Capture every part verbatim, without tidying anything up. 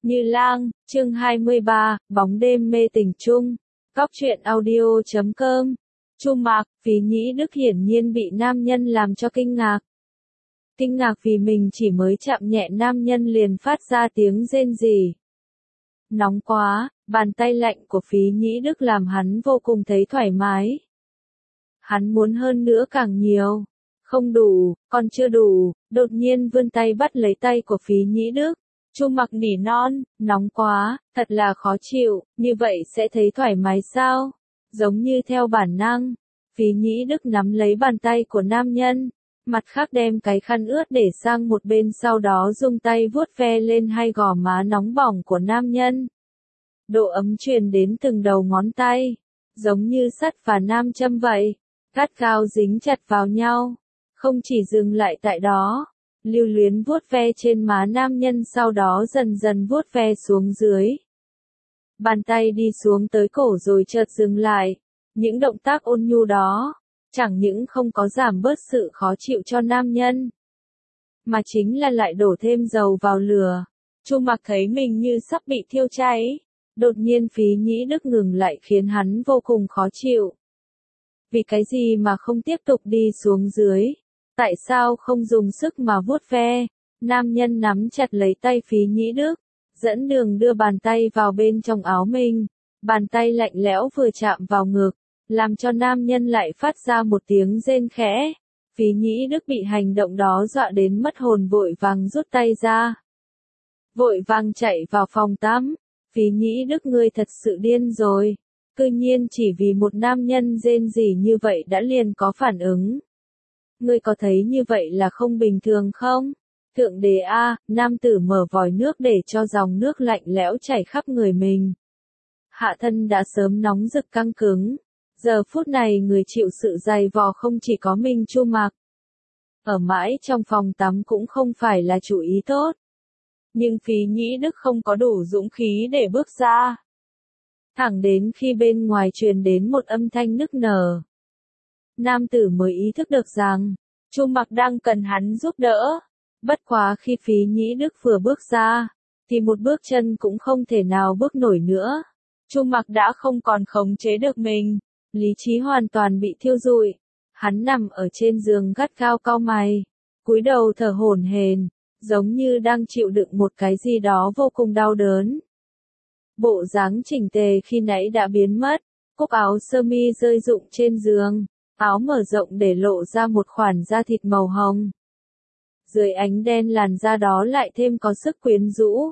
Như Lang, chương hai mươi ba, bóng đêm mê tình chung. Góc truyện audio chấm com. Chu Mạc, Phí Nhĩ Đức hiển nhiên bị nam nhân làm cho kinh ngạc. Kinh ngạc vì mình chỉ mới chạm nhẹ nam nhân liền phát ra tiếng rên rỉ. Nóng quá, bàn tay lạnh của Phí Nhĩ Đức làm hắn vô cùng thấy thoải mái. Hắn muốn hơn nữa càng nhiều. Không đủ, còn chưa đủ, đột nhiên vươn tay bắt lấy tay của Phí Nhĩ Đức. Chu Mặc nỉ non, nóng quá, thật là khó chịu, như vậy sẽ thấy thoải mái sao? Giống như theo bản năng, Phí Nhĩ Đức nắm lấy bàn tay của nam nhân, mặt khác đem cái khăn ướt để sang một bên sau đó dùng tay vuốt ve lên hai gò má nóng bỏng của nam nhân. Độ ấm truyền đến từng đầu ngón tay, giống như sắt và nam châm vậy, gắt gao dính chặt vào nhau, không chỉ dừng lại tại đó. Lưu luyến vuốt ve trên má nam nhân sau đó dần dần vuốt ve xuống dưới. Bàn tay đi xuống tới cổ rồi chợt dừng lại. Những động tác ôn nhu đó, chẳng những không có giảm bớt sự khó chịu cho nam nhân, mà chính là lại đổ thêm dầu vào lửa. Chu Mặc thấy mình như sắp bị thiêu cháy. Đột nhiên Phí Nhĩ Đức ngừng lại khiến hắn vô cùng khó chịu. Vì cái gì mà không tiếp tục đi xuống dưới? Tại sao không dùng sức mà vuốt ve? Nam nhân nắm chặt lấy tay Phí Nhĩ Đức, dẫn đường đưa bàn tay vào bên trong áo mình. Bàn tay lạnh lẽo vừa chạm vào ngực, làm cho nam nhân lại phát ra một tiếng rên khẽ. Phí Nhĩ Đức bị hành động đó dọa đến mất hồn vội vàng rút tay ra. Vội vàng chạy vào phòng tắm. Phí Nhĩ Đức ngươi thật sự điên rồi. Cư nhiên chỉ vì một nam nhân rên rỉ như vậy đã liền có phản ứng. Ngươi có thấy như vậy là không bình thường không? Thượng đế a, nam tử mở vòi nước để cho dòng nước lạnh lẽo chảy khắp người mình. Hạ thân đã sớm nóng rực căng cứng. Giờ phút này người chịu sự dày vò không chỉ có mình Chu Mặc. Ở mãi trong phòng tắm cũng không phải là chủ ý tốt. Nhưng Phí Nhĩ Đức không có đủ dũng khí để bước ra. Thẳng đến khi bên ngoài truyền đến một âm thanh nức nở. Nam tử mới ý thức được rằng, Chu Mặc đang cần hắn giúp đỡ. Bất quá khi Phí Nhĩ Đức vừa bước ra, thì một bước chân cũng không thể nào bước nổi nữa. Chu Mặc đã không còn khống chế được mình, lý trí hoàn toàn bị thiêu rụi. Hắn nằm ở trên giường gắt gao cau mày, cúi đầu thở hổn hển, giống như đang chịu đựng một cái gì đó vô cùng đau đớn. Bộ dáng chỉnh tề khi nãy đã biến mất, cúc áo sơ mi rơi rụng trên giường. Áo mở rộng để lộ ra một khoản da thịt màu hồng. Dưới ánh đen làn da đó lại thêm có sức quyến rũ.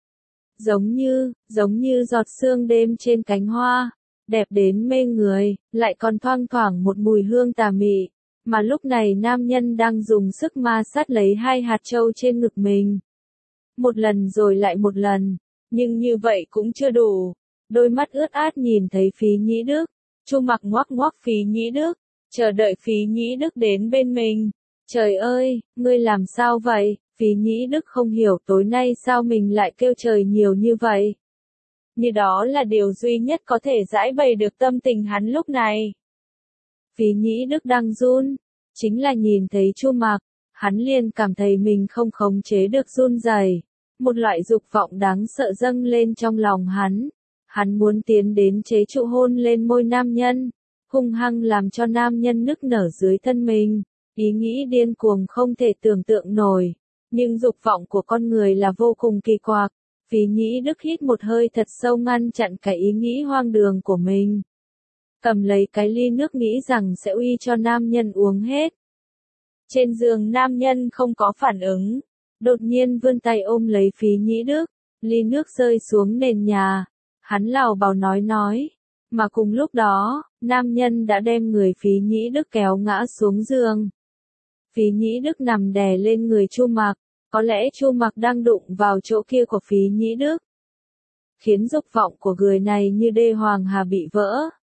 Giống như, giống như giọt sương đêm trên cánh hoa, đẹp đến mê người, lại còn thoang thoảng một mùi hương tà mị. Mà lúc này nam nhân đang dùng sức ma sát lấy hai hạt châu trên ngực mình. Một lần rồi lại một lần, nhưng như vậy cũng chưa đủ. Đôi mắt ướt át nhìn thấy Phí Nhĩ Đức, Chu Mặc ngoắc ngoắc Phí Nhĩ Đức. Chờ đợi Phí Nhĩ Đức đến bên mình. Trời ơi, ngươi làm sao vậy? Phí Nhĩ Đức không hiểu tối nay sao mình lại kêu trời nhiều như vậy. Như đó là điều duy nhất có thể giải bày được tâm tình hắn lúc này. Phí Nhĩ Đức đang run, chính là nhìn thấy Chu Mặc, hắn liền cảm thấy mình không khống chế được run rẩy. Một loại dục vọng đáng sợ dâng lên trong lòng hắn. Hắn muốn tiến đến chế trụ hôn lên môi nam nhân. Hung hăng làm cho nam nhân nức nở dưới thân mình, ý nghĩ điên cuồng không thể tưởng tượng nổi, nhưng dục vọng của con người là vô cùng kỳ quặc. Phí Nhĩ Đức hít một hơi thật sâu ngăn chặn cái ý nghĩ hoang đường của mình. Cầm lấy cái ly nước nghĩ rằng sẽ uy cho nam nhân uống hết. Trên giường nam nhân không có phản ứng, đột nhiên vươn tay ôm lấy Phí Nhĩ Đức, ly nước rơi xuống nền nhà, hắn lảo bào nói nói. Mà cùng lúc đó, nam nhân đã đem người Phí Nhĩ Đức kéo ngã xuống giường. Phí Nhĩ Đức nằm đè lên người Chu Mặc, có lẽ Chu Mặc đang đụng vào chỗ kia của Phí Nhĩ Đức. Khiến dục vọng của người này như đê hoàng hà bị vỡ.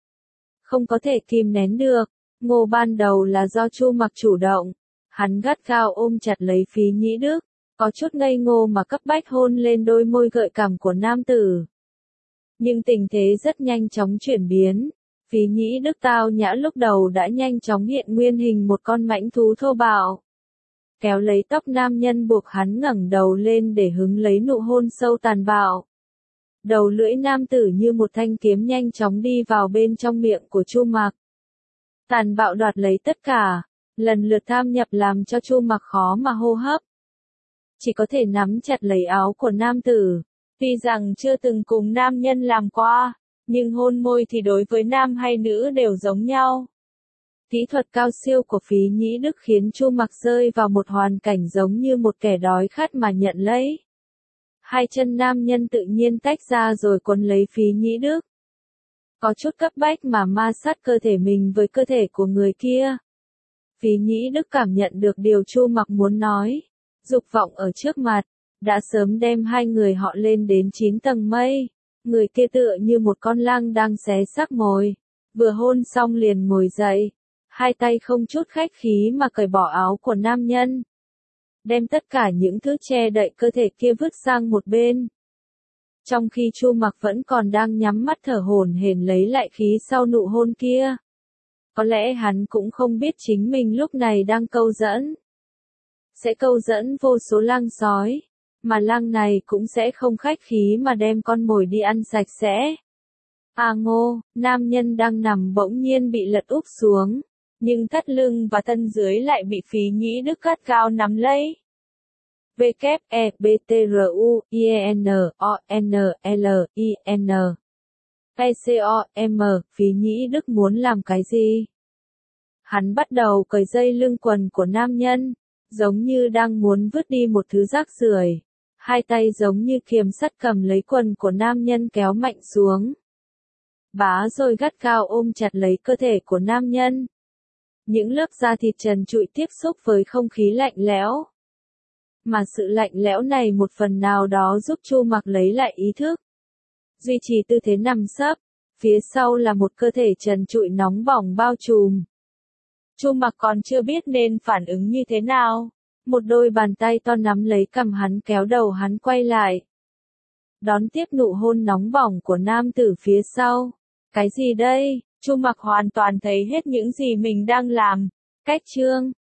Không có thể kìm nén được, ngô ban đầu là do Chu Mặc chủ động. Hắn gắt gao ôm chặt lấy Phí Nhĩ Đức, có chút ngây ngô mà cấp bách hôn lên đôi môi gợi cảm của nam tử. Nhưng tình thế rất nhanh chóng chuyển biến. Phí Nhĩ Đức tao nhã lúc đầu đã nhanh chóng hiện nguyên hình một con mãnh thú thô bạo. kéo lấy tóc nam nhân buộc hắn ngẩng đầu lên để hứng lấy nụ hôn sâu tàn bạo. Đầu lưỡi nam tử như một thanh kiếm nhanh chóng đi vào bên trong miệng của Chu Mặc. Tàn bạo đoạt lấy tất cả, lần lượt tham nhập làm cho Chu Mặc khó mà hô hấp. Chỉ có thể nắm chặt lấy áo của nam tử. Tuy rằng chưa từng cùng nam nhân làm qua, nhưng hôn môi thì đối với nam hay nữ đều giống nhau. Kỹ thuật cao siêu của Phí Nhĩ Đức khiến Chu Mặc rơi vào một hoàn cảnh giống như một kẻ đói khát mà nhận lấy. Hai chân nam nhân tự nhiên tách ra rồi quấn lấy Phí Nhĩ Đức. Có chút cấp bách mà ma sát cơ thể mình với cơ thể của người kia. Phí Nhĩ Đức cảm nhận được điều Chu Mặc muốn nói. Dục vọng ở trước mặt, đã sớm đem hai người họ lên đến chín tầng mây. Người kia tựa như một con lang đang xé xác mồi. Vừa hôn xong liền ngồi dậy. Hai tay không chút khách khí mà cởi bỏ áo của nam nhân. Đem tất cả những thứ che đậy cơ thể kia vứt sang một bên. Trong khi Chu Mặc vẫn còn đang nhắm mắt thở hổn hển lấy lại khí sau nụ hôn kia. Có lẽ hắn cũng không biết chính mình lúc này đang câu dẫn. Sẽ câu dẫn vô số lang sói. Mà lang này cũng sẽ không khách khí mà đem con mồi đi ăn sạch sẽ. À ngô, nam nhân đang nằm bỗng nhiên bị lật úp xuống. Nhưng thắt lưng và thân dưới lại bị Phí Nhĩ Đức gắt gao nắm lấy. W E B T R U I N O N L I N P C O M. Phí Nhĩ Đức muốn làm cái gì? Hắn bắt đầu cởi dây lưng quần của nam nhân, giống như đang muốn vứt đi một thứ rác rưởi. Hai tay giống như kiềm sắt cầm lấy quần của nam nhân kéo mạnh xuống. Bá rồi gắt gao ôm chặt lấy cơ thể của nam nhân. Những lớp da thịt trần trụi tiếp xúc với không khí lạnh lẽo. Mà sự lạnh lẽo này một phần nào đó giúp Chu Mặc lấy lại ý thức. Duy trì tư thế nằm sấp, phía sau là một cơ thể trần trụi nóng bỏng bao trùm. Chu Mặc còn chưa biết nên phản ứng như thế nào. Một đôi bàn tay to nắm lấy cằm hắn kéo đầu hắn quay lại. Đón tiếp nụ hôn nóng bỏng của nam tử phía sau. Cái gì đây? Chu Mặc hoàn toàn thấy hết những gì mình đang làm. Cách chương